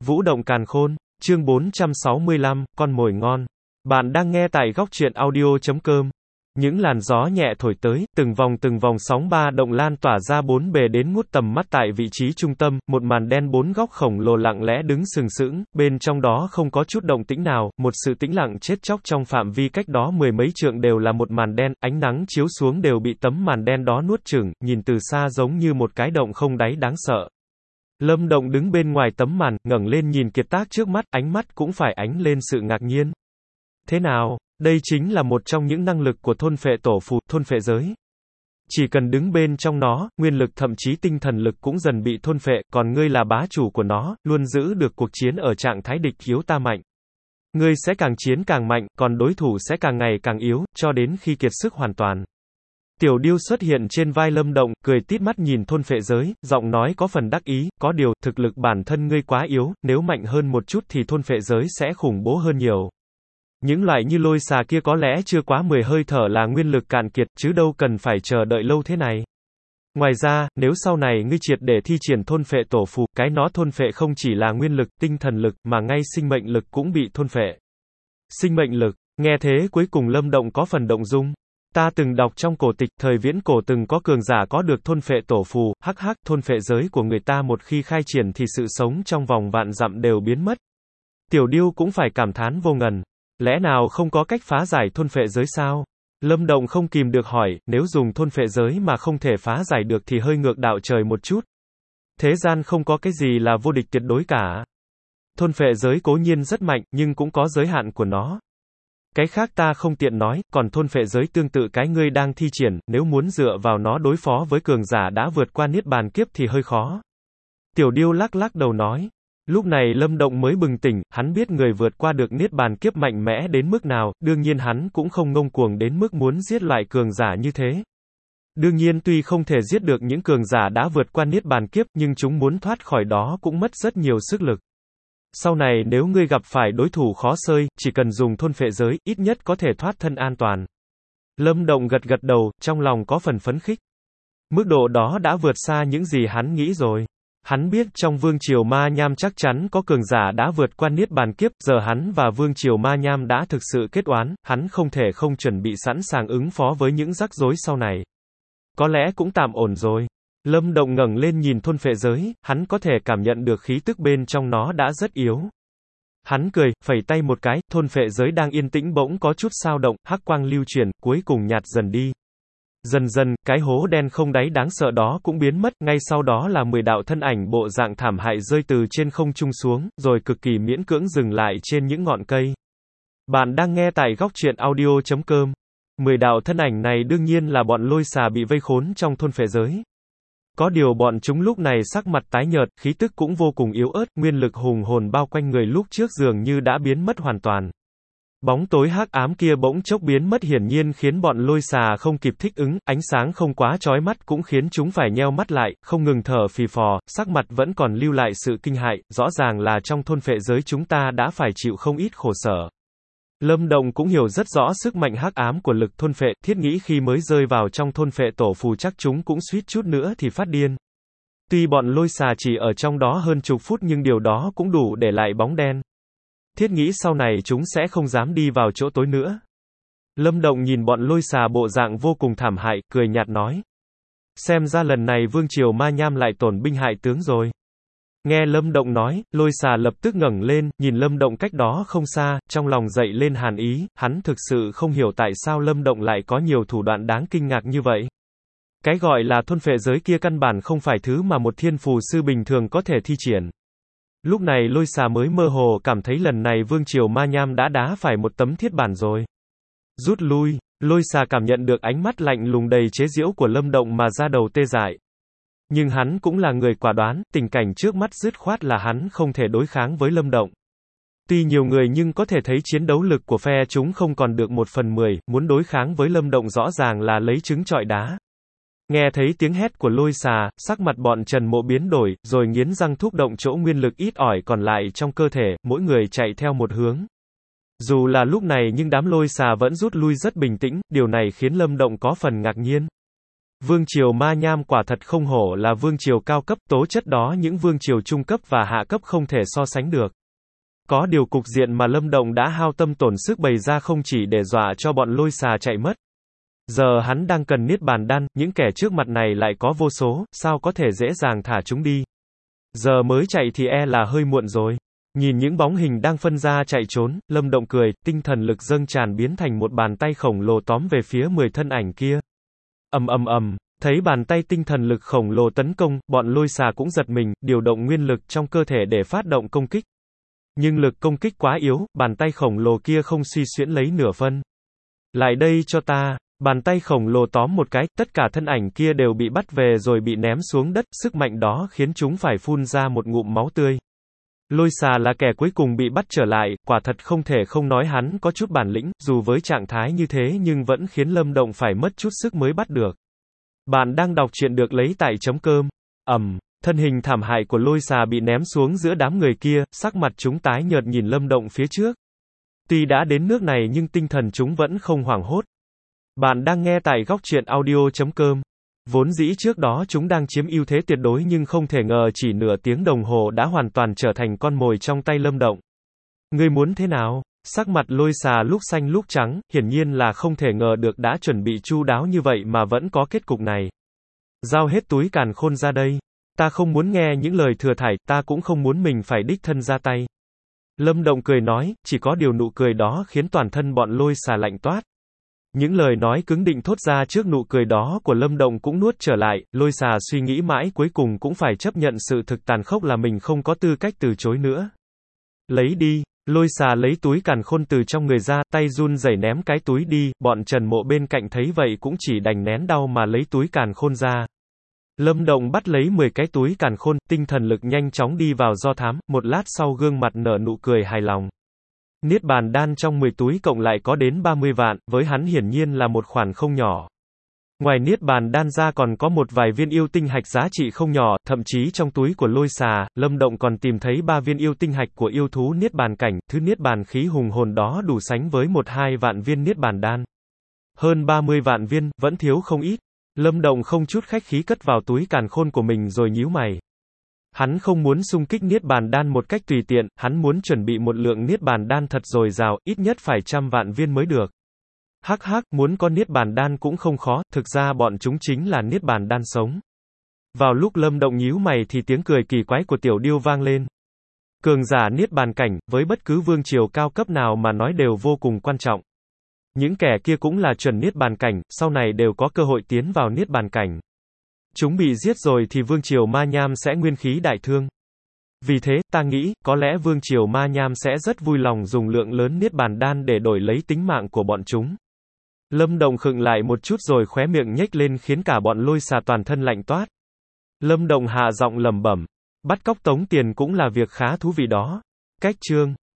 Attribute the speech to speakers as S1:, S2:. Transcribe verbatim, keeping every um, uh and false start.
S1: Vũ động càn khôn, chương bốn trăm sáu mươi lăm, con mồi ngon. Bạn đang nghe tại góc truyện audio chấm com. Những làn gió nhẹ thổi tới, từng vòng từng vòng sóng ba động lan tỏa ra bốn bề đến ngút tầm mắt tại vị trí trung tâm, một màn đen bốn góc khổng lồ lặng lẽ đứng sừng sững, bên trong đó không có chút động tĩnh nào, một sự tĩnh lặng chết chóc trong phạm vi cách đó mười mấy trượng đều là một màn đen, ánh nắng chiếu xuống đều bị tấm màn đen đó nuốt chửng, nhìn từ xa giống như một cái động không đáy đáng sợ. Lâm Động đứng bên ngoài tấm màn, ngẩng lên nhìn kiệt tác trước mắt, ánh mắt cũng phải ánh lên sự ngạc nhiên. Thế nào? Đây chính là một trong những năng lực của thôn phệ tổ phù, thôn phệ giới. Chỉ cần đứng bên trong nó, nguyên lực thậm chí tinh thần lực cũng dần bị thôn phệ, còn ngươi là bá chủ của nó, luôn giữ được cuộc chiến ở trạng thái địch yếu ta mạnh. Ngươi sẽ càng chiến càng mạnh, còn đối thủ sẽ càng ngày càng yếu, cho đến khi kiệt sức hoàn toàn. Tiểu Điêu xuất hiện trên vai Lâm Động, cười tít mắt nhìn thôn phệ giới, giọng nói có phần đắc ý, có điều, thực lực bản thân ngươi quá yếu, nếu mạnh hơn một chút thì thôn phệ giới sẽ khủng bố hơn nhiều. Những loại như lôi xà kia có lẽ chưa quá mười hơi thở là nguyên lực cạn kiệt, chứ đâu cần phải chờ đợi lâu thế này. Ngoài ra, nếu sau này ngươi triệt để thi triển thôn phệ tổ phù, cái nó thôn phệ không chỉ là nguyên lực, tinh thần lực, mà ngay sinh mệnh lực cũng bị thôn phệ. Sinh mệnh lực, nghe thế cuối cùng Lâm Động có phần động dung. Ta từng đọc trong cổ tịch, thời viễn cổ từng có cường giả có được thôn phệ tổ phù, hắc hắc, thôn phệ giới của người ta một khi khai triển thì sự sống trong vòng vạn dặm đều biến mất. Tiểu Điêu cũng phải cảm thán vô ngần. Lẽ nào không có cách phá giải thôn phệ giới sao? Lâm Động không kìm được hỏi, nếu dùng thôn phệ giới mà không thể phá giải được thì hơi ngược đạo trời một chút. Thế gian không có cái gì là vô địch tuyệt đối cả. Thôn phệ giới cố nhiên rất mạnh, nhưng cũng có giới hạn của nó. Cái khác ta không tiện nói, còn thôn phệ giới tương tự cái ngươi đang thi triển, nếu muốn dựa vào nó đối phó với cường giả đã vượt qua niết bàn kiếp thì hơi khó. Tiểu Điêu lắc lắc đầu nói. Lúc này Lâm Động mới bừng tỉnh, hắn biết người vượt qua được niết bàn kiếp mạnh mẽ đến mức nào, đương nhiên hắn cũng không ngông cuồng đến mức muốn giết loại cường giả như thế. Đương nhiên tuy không thể giết được những cường giả đã vượt qua niết bàn kiếp, nhưng chúng muốn thoát khỏi đó cũng mất rất nhiều sức lực. Sau này nếu ngươi gặp phải đối thủ khó xơi, chỉ cần dùng thôn phệ giới, ít nhất có thể thoát thân an toàn. Lâm Động gật gật đầu, trong lòng có phần phấn khích. Mức độ đó đã vượt xa những gì hắn nghĩ rồi. Hắn biết trong Vương Triều Ma Nham chắc chắn có cường giả đã vượt qua niết bàn kiếp, giờ hắn và Vương Triều Ma Nham đã thực sự kết oán, hắn không thể không chuẩn bị sẵn sàng ứng phó với những rắc rối sau này. Có lẽ cũng tạm ổn rồi. Lâm Động ngẩng lên nhìn thôn phệ giới, hắn có thể cảm nhận được khí tức bên trong nó đã rất yếu. Hắn cười, phẩy tay một cái, thôn phệ giới đang yên tĩnh bỗng có chút xao động, hắc quang lưu chuyển, cuối cùng nhạt dần đi. Dần dần, cái hố đen không đáy đáng sợ đó cũng biến mất, ngay sau đó là mười đạo thân ảnh bộ dạng thảm hại rơi từ trên không trung xuống, rồi cực kỳ miễn cưỡng dừng lại trên những ngọn cây. Bạn đang nghe tại góc truyện audio chấm com. Mười đạo thân ảnh này đương nhiên là bọn lôi xà bị vây khốn trong thôn phệ giới. Có điều bọn chúng lúc này sắc mặt tái nhợt, khí tức cũng vô cùng yếu ớt, nguyên lực hùng hồn bao quanh người lúc trước dường như đã biến mất hoàn toàn. Bóng tối hắc ám kia bỗng chốc biến mất hiển nhiên khiến bọn lôi xà không kịp thích ứng, ánh sáng không quá chói mắt cũng khiến chúng phải nheo mắt lại, không ngừng thở phì phò, sắc mặt vẫn còn lưu lại sự kinh hại, rõ ràng là trong thôn phệ giới chúng ta đã phải chịu không ít khổ sở. Lâm Động cũng hiểu rất rõ sức mạnh hắc ám của lực thôn phệ, thiết nghĩ khi mới rơi vào trong thôn phệ tổ phù chắc chúng cũng suýt chút nữa thì phát điên. Tuy bọn lôi xà chỉ ở trong đó hơn chục phút nhưng điều đó cũng đủ để lại bóng đen. Thiết nghĩ sau này chúng sẽ không dám đi vào chỗ tối nữa. Lâm Động nhìn bọn lôi xà bộ dạng vô cùng thảm hại, cười nhạt nói. Xem ra lần này Vương Triều Ma Nham lại tổn binh hại tướng rồi. Nghe Lâm Động nói, lôi xà lập tức ngẩng lên, nhìn Lâm Động cách đó không xa, trong lòng dậy lên hàn ý, hắn thực sự không hiểu tại sao Lâm Động lại có nhiều thủ đoạn đáng kinh ngạc như vậy. Cái gọi là thôn phệ giới kia căn bản không phải thứ mà một thiên phù sư bình thường có thể thi triển. Lúc này lôi xà mới mơ hồ cảm thấy lần này Vương Triều Ma Nham đã đá phải một tấm thiết bản rồi. Rút lui, lôi xà cảm nhận được ánh mắt lạnh lùng đầy chế giễu của Lâm Động mà ra đầu tê dại. Nhưng hắn cũng là người quả đoán, tình cảnh trước mắt dứt khoát là hắn không thể đối kháng với Lâm Động. Tuy nhiều người nhưng có thể thấy chiến đấu lực của phe chúng không còn được một phần mười, muốn đối kháng với Lâm Động rõ ràng là lấy trứng trọi đá. Nghe thấy tiếng hét của lôi xà, sắc mặt bọn Trần Mộ biến đổi, rồi nghiến răng thúc động chỗ nguyên lực ít ỏi còn lại trong cơ thể, mỗi người chạy theo một hướng. Dù là lúc này nhưng đám lôi xà vẫn rút lui rất bình tĩnh, điều này khiến Lâm Động có phần ngạc nhiên. Vương triều Ma Nham quả thật không hổ là vương triều cao cấp, tố chất đó những vương triều trung cấp và hạ cấp không thể so sánh được. Có điều cục diện mà Lâm Động đã hao tâm tổn sức bày ra không chỉ để dọa cho bọn lôi xà chạy mất. Giờ hắn đang cần niết bàn đan, những kẻ trước mặt này lại có vô số, sao có thể dễ dàng thả chúng đi. Giờ mới chạy thì e là hơi muộn rồi. Nhìn những bóng hình đang phân ra chạy trốn, Lâm Động cười, tinh thần lực dâng tràn biến thành một bàn tay khổng lồ tóm về phía mười thân ảnh kia. Ầm ầm ầm, thấy bàn tay tinh thần lực khổng lồ tấn công, bọn lôi xà cũng giật mình, điều động nguyên lực trong cơ thể để phát động công kích. Nhưng lực công kích quá yếu, bàn tay khổng lồ kia không suy xuyễn lấy nửa phân. Lại đây cho ta, bàn tay khổng lồ tóm một cái, tất cả thân ảnh kia đều bị bắt về rồi bị ném xuống đất, sức mạnh đó khiến chúng phải phun ra một ngụm máu tươi. Lôi xà là kẻ cuối cùng bị bắt trở lại, quả thật không thể không nói hắn có chút bản lĩnh, dù với trạng thái như thế nhưng vẫn khiến Lâm Động phải mất chút sức mới bắt được. Bạn đang đọc truyện được lấy tại chấm cơm. Ầm, thân hình thảm hại của lôi xà bị ném xuống giữa đám người kia, sắc mặt chúng tái nhợt nhìn Lâm Động phía trước. Tuy đã đến nước này nhưng tinh thần chúng vẫn không hoảng hốt. Bạn đang nghe tại góc truyện audio chấm com. Vốn dĩ trước đó chúng đang chiếm ưu thế tuyệt đối nhưng không thể ngờ chỉ nửa tiếng đồng hồ đã hoàn toàn trở thành con mồi trong tay Lâm Động. Ngươi muốn thế nào? Sắc mặt lôi xà lúc xanh lúc trắng, hiển nhiên là không thể ngờ được đã chuẩn bị chu đáo như vậy mà vẫn có kết cục này. Giao hết túi càn khôn ra đây. Ta không muốn nghe những lời thừa thải, ta cũng không muốn mình phải đích thân ra tay. Lâm Động cười nói, chỉ có điều nụ cười đó khiến toàn thân bọn lôi xà lạnh toát. Những lời nói cứng định thốt ra trước nụ cười đó của Lâm Động cũng nuốt trở lại, lôi xà suy nghĩ mãi cuối cùng cũng phải chấp nhận sự thực tàn khốc là mình không có tư cách từ chối nữa. Lấy đi, lôi xà lấy túi càn khôn từ trong người ra, tay run rẩy ném cái túi đi, bọn Trần Mộ bên cạnh thấy vậy cũng chỉ đành nén đau mà lấy túi càn khôn ra. Lâm Động bắt lấy mười cái túi càn khôn, tinh thần lực nhanh chóng đi vào do thám, một lát sau gương mặt nở nụ cười hài lòng. Niết bàn đan trong mười túi cộng lại có đến ba mươi vạn, với hắn hiển nhiên là một khoản không nhỏ. Ngoài niết bàn đan ra còn có một vài viên yêu tinh hạch giá trị không nhỏ, thậm chí trong túi của lôi xà, Lâm Động còn tìm thấy ba viên yêu tinh hạch của yêu thú niết bàn cảnh, thứ niết bàn khí hùng hồn đó đủ sánh với một hai vạn viên niết bàn đan. Hơn ba mươi vạn viên, vẫn thiếu không ít. Lâm Động không chút khách khí cất vào túi càn khôn của mình rồi nhíu mày. Hắn không muốn xung kích niết bàn đan một cách tùy tiện, hắn muốn chuẩn bị một lượng niết bàn đan thật dồi dào, ít nhất phải trăm vạn viên mới được. Hắc hắc, muốn có niết bàn đan cũng không khó, thực ra bọn chúng chính là niết bàn đan sống. Vào lúc Lâm Động nhíu mày thì tiếng cười kỳ quái của Tiểu Điêu vang lên. Cường giả niết bàn cảnh, với bất cứ vương triều cao cấp nào mà nói đều vô cùng quan trọng. Những kẻ kia cũng là chuẩn niết bàn cảnh, sau này đều có cơ hội tiến vào niết bàn cảnh. Chúng bị giết rồi thì vương triều Ma Nham sẽ nguyên khí đại thương. Vì thế, ta nghĩ, có lẽ vương triều Ma Nham sẽ rất vui lòng dùng lượng lớn niết bàn đan để đổi lấy tính mạng của bọn chúng. Lâm Động khựng lại một chút rồi khóe miệng nhếch lên khiến cả bọn lôi xà toàn thân lạnh toát. Lâm Động hạ giọng lẩm bẩm, bắt cóc tống tiền cũng là việc khá thú vị đó. Cách chương